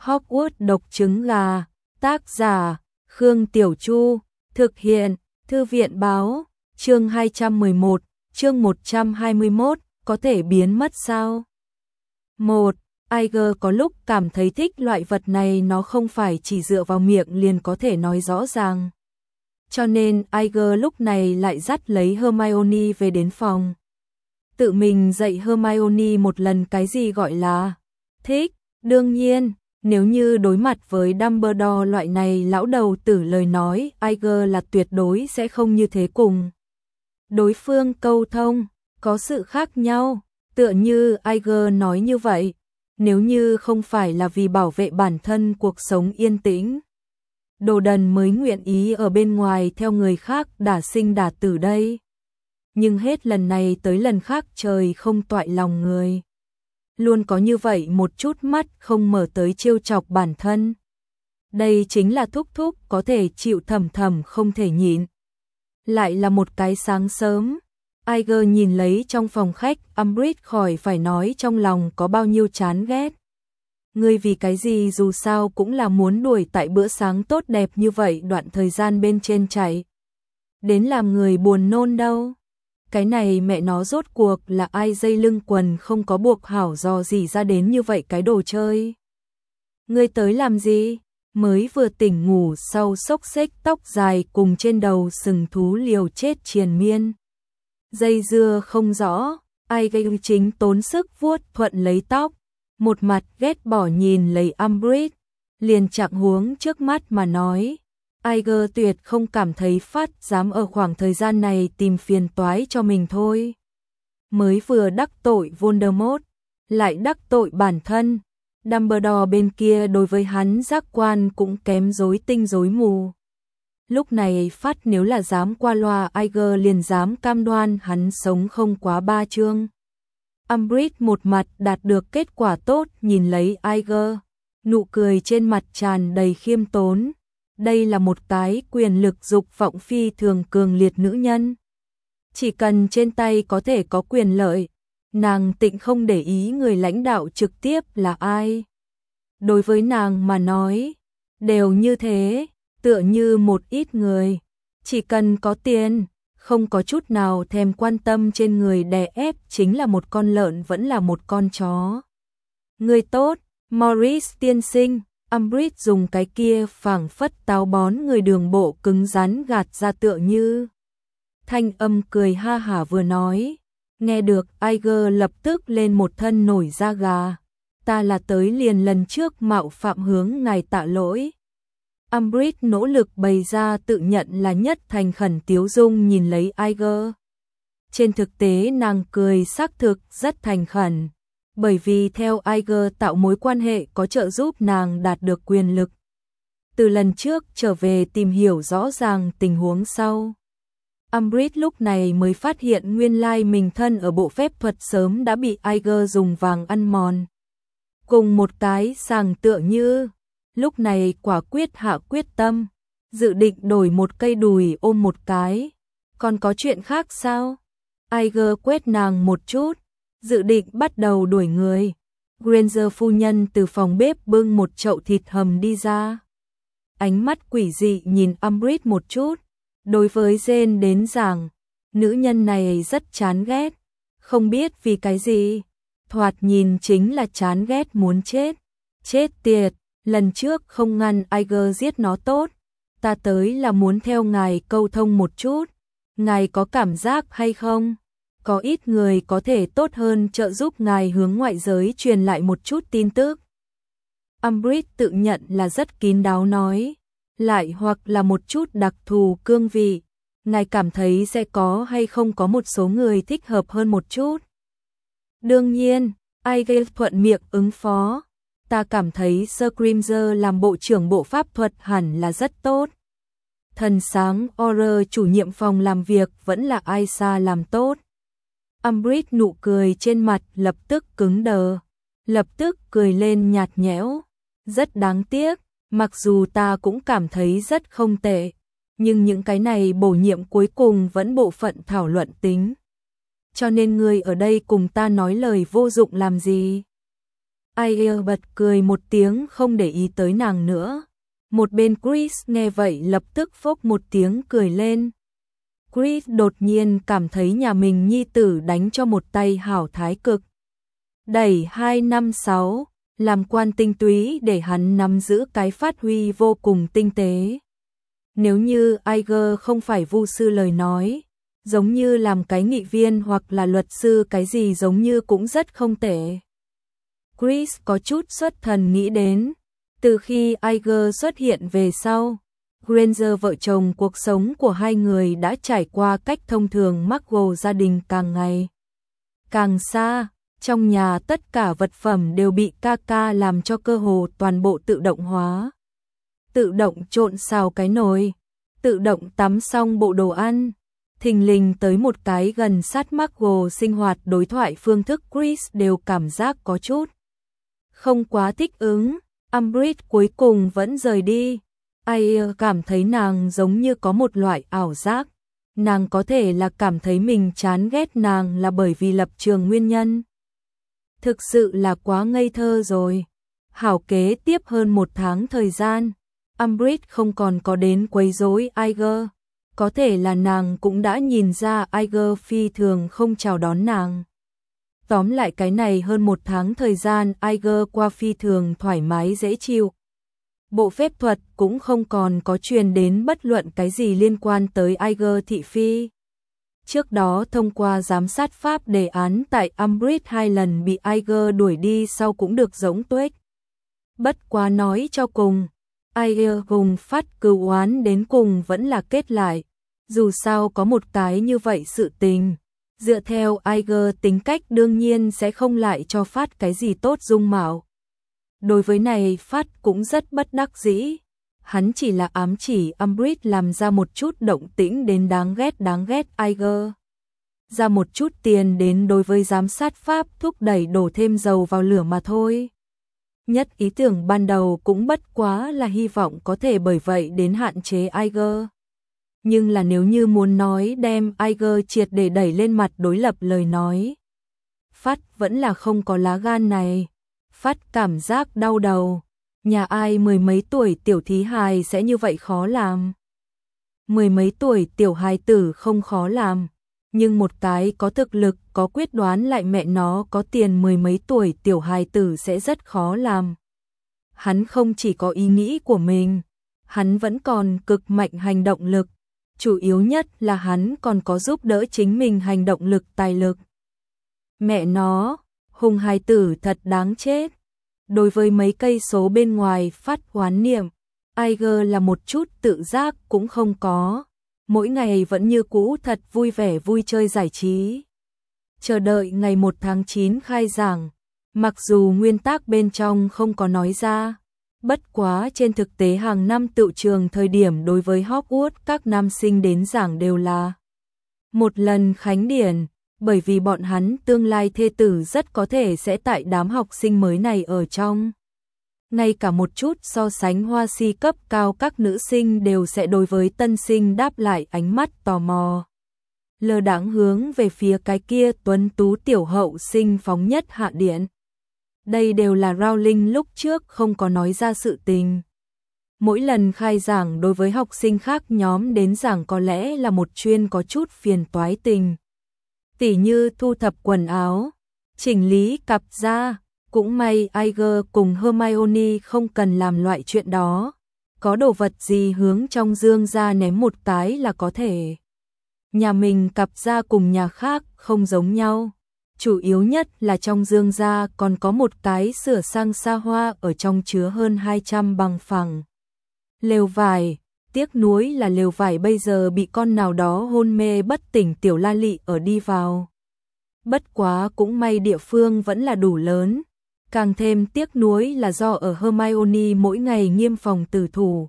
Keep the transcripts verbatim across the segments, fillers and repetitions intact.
Hogwarts độc trứng gà, tác giả, Khương Tiểu Chu, thực hiện, Thư viện báo, chương hai trăm mười một, chương một trăm hai mươi mốt, có thể biến mất sao? một. Iger có lúc cảm thấy thích loại vật này, nó không phải chỉ dựa vào miệng liền có thể nói rõ ràng. Cho nên Iger lúc này lại dắt lấy Hermione về đến phòng. Tự mình dạy Hermione một lần cái gì gọi là thích. Đương nhiên, nếu như đối mặt với Dumbledore loại này lão đầu tử lời nói, Iger là tuyệt đối sẽ không như thế cùng đối phương câu thông, có sự khác nhau, tựa như Iger nói như vậy, nếu như không phải là vì bảo vệ bản thân cuộc sống yên tĩnh, đồ đần mới nguyện ý ở bên ngoài theo người khác đả sinh đả tử đây. Nhưng hết lần này tới lần khác trời không toại lòng người. Luôn có như vậy một chút mắt không mở tới trêu chọc bản thân. Đây chính là thúc thúc có thể chịu thầm thầm không thể nhịn. Lại là một cái sáng sớm, Iger nhìn lấy trong phòng khách, Umbridge khỏi phải nói trong lòng có bao nhiêu chán ghét. Ngươi vì cái gì dù sao cũng là muốn đuổi tại bữa sáng tốt đẹp như vậy đoạn thời gian bên trên chạy. Đến làm người buồn nôn đâu. Cái này mẹ nó rốt cuộc là ai dây lưng quần không có buộc hảo dò gì ra đến như vậy cái đồ chơi. Ngươi tới làm gì? Mới vừa tỉnh ngủ sau xốc xếch tóc dài cùng trên đầu sừng thú liều chết triền miên. Dây dưa không rõ, ai gây chính tốn sức vuốt thuận lấy tóc, một mặt ghét bỏ nhìn lấy Umbridge, liền chạm huống trước mắt mà nói. Iger tuyệt không cảm thấy phát dám ở khoảng thời gian này tìm phiền toái cho mình thôi. Mới vừa đắc tội Voldemort, lại đắc tội bản thân, Dumbledore bên kia đối với hắn giác quan cũng kém rối tinh rối mù. Lúc này phát nếu là dám qua loa, Iger liền dám cam đoan hắn sống không quá ba chương. Umbridge một mặt đạt được kết quả tốt nhìn lấy Iger, nụ cười trên mặt tràn đầy khiêm tốn. Đây là một cái quyền lực dục vọng phi thường cường liệt nữ nhân. Chỉ cần trên tay có thể có quyền lợi, nàng tịnh không để ý người lãnh đạo trực tiếp là ai. Đối với nàng mà nói, đều như thế, tựa như một ít người. Chỉ cần có tiền, không có chút nào thèm quan tâm trên người đè ép chính là một con lợn vẫn là một con chó. Người tốt, Maurice tiên sinh. Umbridge dùng cái kia phảng phất táo bón người đường bộ cứng rắn gạt ra tựa như. Thanh âm cười ha hả vừa nói. Nghe được Iger lập tức lên một thân nổi da gà. Ta là tới liền lần trước mạo phạm hướng ngài tạ lỗi. Umbridge nỗ lực bày ra tự nhận là nhất thành khẩn tiếu dung nhìn lấy Iger. Trên thực tế nàng cười xác thực rất thành khẩn. Bởi vì theo Iger tạo mối quan hệ có trợ giúp nàng đạt được quyền lực. Từ lần trước trở về tìm hiểu rõ ràng tình huống sau. Umbridge lúc này mới phát hiện nguyên lai mình thân ở bộ phép thuật sớm đã bị Iger dùng vàng ăn mòn. Cùng một cái sàng tựa như, lúc này quả quyết hạ quyết tâm, dự định đổi một cây đùi ôm một cái. Còn có chuyện khác sao? Iger quét nàng một chút. Dự định bắt đầu đuổi người. Granger phu nhân từ phòng bếp bưng một chậu thịt hầm đi ra. Ánh mắt quỷ dị nhìn Umbridge một chút. Đối với Jane đến giảng, nữ nhân này rất chán ghét. Không biết vì cái gì. Thoạt nhìn chính là chán ghét muốn chết. Chết tiệt, lần trước không ngăn Iger giết nó tốt. Ta tới là muốn theo ngài câu thông một chút. Ngài có cảm giác hay không? Có ít người có thể tốt hơn trợ giúp ngài hướng ngoại giới truyền lại một chút tin tức. Umbridge tự nhận là rất kín đáo nói, lại hoặc là một chút đặc thù cương vị, ngài cảm thấy sẽ có hay không có một số người thích hợp hơn một chút. Đương nhiên, Iger thuận miệng ứng phó, ta cảm thấy Sir Grimger làm bộ trưởng bộ pháp thuật hẳn là rất tốt. Thần sáng Auror chủ nhiệm phòng làm việc vẫn là Aisha làm tốt. Umbridge nụ cười trên mặt lập tức cứng đờ, lập tức cười lên nhạt nhẽo. Rất đáng tiếc, mặc dù ta cũng cảm thấy rất không tệ, nhưng những cái này bổ nhiệm cuối cùng vẫn bộ phận thảo luận tính. Cho nên ngươi ở đây cùng ta nói lời vô dụng làm gì? Iger bật cười một tiếng không để ý tới nàng nữa. Một bên Chris nghe vậy lập tức phốc một tiếng cười lên. Chris đột nhiên cảm thấy nhà mình nhi tử đánh cho một tay hảo thái cực. Đẩy hai năm sáu, làm quan tinh túy để hắn nắm giữ cái phát huy vô cùng tinh tế. Nếu như Iger không phải vu sư lời nói, giống như làm cái nghị viên hoặc là luật sư cái gì giống như cũng rất không tệ. Chris có chút xuất thần nghĩ đến, từ khi Iger xuất hiện về sau, Granger vợ chồng cuộc sống của hai người đã trải qua cách thông thường Markle gia đình càng ngày càng xa, trong nhà tất cả vật phẩm đều bị ca ca làm cho cơ hồ toàn bộ tự động hóa. Tự động trộn xào cái nồi, tự động tắm xong bộ đồ ăn. Thình lình tới một cái gần sát Markle sinh hoạt đối thoại phương thức Chris đều cảm giác có chút không quá thích ứng. Umbridge cuối cùng vẫn rời đi. Ai cảm thấy nàng giống như có một loại ảo giác. Nàng có thể là cảm thấy mình chán ghét nàng là bởi vì lập trường nguyên nhân. Thực sự là quá ngây thơ rồi. Hảo kế tiếp hơn một tháng thời gian, Umbridge không còn có đến quấy rối Iger. Có thể là nàng cũng đã nhìn ra Iger phi thường không chào đón nàng. Tóm lại cái này hơn một tháng thời gian Iger qua phi thường thoải mái dễ chịu. Bộ phép thuật cũng không còn có truyền đến bất luận cái gì liên quan tới Iger thị phi. Trước đó thông qua giám sát pháp đề án tại Umbridge hai lần bị Iger đuổi đi sau cũng được giống tuếch. Bất quá nói cho cùng, Iger cùng phát cừu oán đến cùng vẫn là kết lại. Dù sao có một cái như vậy sự tình, dựa theo Iger tính cách đương nhiên sẽ không lại cho phát cái gì tốt dung mạo. Đối với này phát cũng rất bất đắc dĩ. Hắn chỉ là ám chỉ Umbridge làm ra một chút động tĩnh đến đáng ghét đáng ghét Iger. Ra một chút tiền đến đối với giám sát pháp thúc đẩy đổ thêm dầu vào lửa mà thôi. Nhất ý tưởng ban đầu cũng bất quá là hy vọng có thể bởi vậy đến hạn chế Iger. Nhưng là nếu như muốn nói đem Iger triệt để đẩy lên mặt đối lập lời nói, Phát vẫn là không có lá gan này. Phát cảm giác đau đầu. Nhà ai mười mấy tuổi tiểu thí hài sẽ như vậy khó làm. Mười mấy tuổi tiểu hài tử không khó làm. Nhưng một cái có thực lực, có quyết đoán lại mẹ nó có tiền mười mấy tuổi tiểu hài tử sẽ rất khó làm. Hắn không chỉ có ý nghĩ của mình, hắn vẫn còn cực mạnh hành động lực. Chủ yếu nhất là hắn còn có giúp đỡ chính mình hành động lực tài lực. Mẹ nó, hùng hài tử thật đáng chết. Đối với mấy cây số bên ngoài phát hoán niệm, Iger là một chút tự giác cũng không có. Mỗi ngày vẫn như cũ thật vui vẻ vui chơi giải trí. Chờ đợi ngày một tháng chín khai giảng, mặc dù nguyên tắc bên trong không có nói ra, bất quá trên thực tế hàng năm tựu trường thời điểm đối với Hogwarts các nam sinh đến giảng đều là một lần khánh điển, bởi vì bọn hắn tương lai thê tử rất có thể sẽ tại đám học sinh mới này ở trong. Ngay cả một chút so sánh hoa si cấp cao các nữ sinh đều sẽ đối với tân sinh đáp lại ánh mắt tò mò. Lơ đãng hướng về phía cái kia tuấn tú tiểu hậu sinh phóng nhất hạ điện. Đây đều là Rowling lúc trước không có nói ra sự tình. Mỗi lần khai giảng đối với học sinh khác nhóm đến giảng có lẽ là một chuyên có chút phiền toái tình. Tỉ như thu thập quần áo, chỉnh lý cặp da. Cũng may Iger cùng Hermione không cần làm loại chuyện đó. Có đồ vật gì hướng trong dương ra ném một cái là có thể. Nhà mình cặp da cùng nhà khác không giống nhau. Chủ yếu nhất là trong dương ra còn có một cái sửa sang xa hoa ở trong chứa hơn hai trăm bằng phẳng. Lều vải, tiếc nuối là lều vải bây giờ bị con nào đó hôn mê bất tỉnh tiểu la lị ở đi vào. Bất quá cũng may địa phương vẫn là đủ lớn. Càng thêm tiếc nuối là do ở Hermione mỗi ngày nghiêm phòng tử thủ.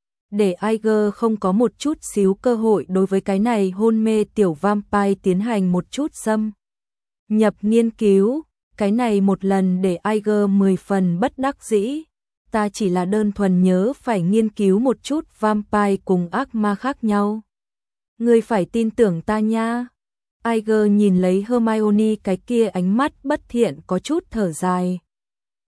Để Iger không có một chút xíu cơ hội đối với cái này hôn mê tiểu vampire tiến hành một chút xâm nhập nghiên cứu, cái này một lần để Iger mười phần bất đắc dĩ. Ta chỉ là đơn thuần nhớ phải nghiên cứu một chút vampire cùng ác ma khác nhau. Ngươi phải tin tưởng ta nha. Iger nhìn lấy Hermione cái kia ánh mắt bất thiện có chút thở dài.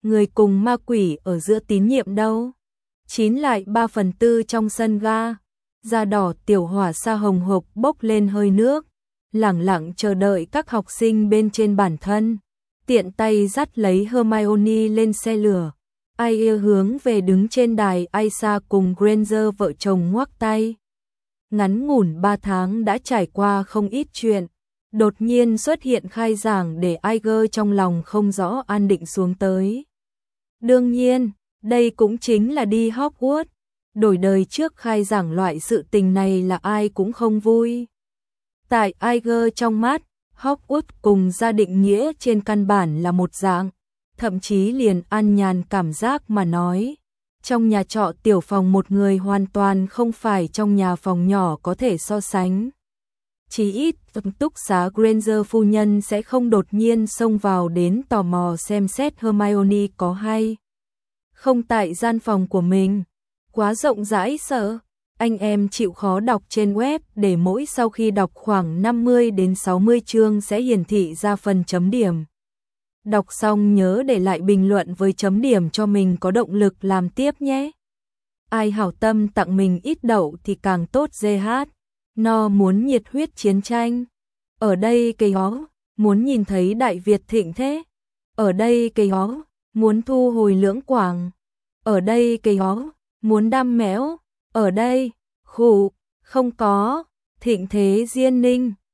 người cùng ma quỷ ở giữa tín nhiệm đâu? Chín lại ba phần tư trong sân ga, da đỏ tiểu hỏa sa hồng hộc bốc lên hơi nước, lẳng lặng chờ đợi các học sinh bên trên bản thân, tiện tay dắt lấy Hermione lên xe lửa. Ai yêu hướng về đứng trên đài, Aisa cùng Granger vợ chồng ngoắc tay. Ngắn ngủn ba tháng đã trải qua không ít chuyện, đột nhiên xuất hiện khai giảng để Iger trong lòng không rõ an định xuống tới. Đương nhiên, đây cũng chính là đi Hogwarts, đổi đời trước khai giảng loại sự tình này là ai cũng không vui. Tại Iger trong mắt, Hogwarts cùng gia định nghĩa trên căn bản là một dạng, thậm chí liền an nhàn cảm giác mà nói. Trong nhà trọ tiểu phòng một người hoàn toàn không phải trong nhà phòng nhỏ có thể so sánh. Chỉ ít túc xá Granger phu nhân sẽ không đột nhiên xông vào đến tò mò xem xét Hermione có hay không tại gian phòng của mình. Quá rộng rãi sợ, anh em chịu khó đọc trên web để mỗi sau khi đọc khoảng năm mươi đến sáu mươi chương sẽ hiển thị ra phần chấm điểm. Đọc xong nhớ để lại bình luận với chấm điểm cho mình có động lực làm tiếp nhé. Ai hảo tâm tặng mình ít đậu thì càng tốt giê hát. No muốn nhiệt huyết chiến tranh. Ở đây cây hó, muốn nhìn thấy Đại Việt thịnh thế. Ở đây cây hó, muốn thu hồi Lưỡng Quảng. Ở đây cây hó, muốn đam méo. Ở đây, khủ, không có, thịnh thế Diên Ninh.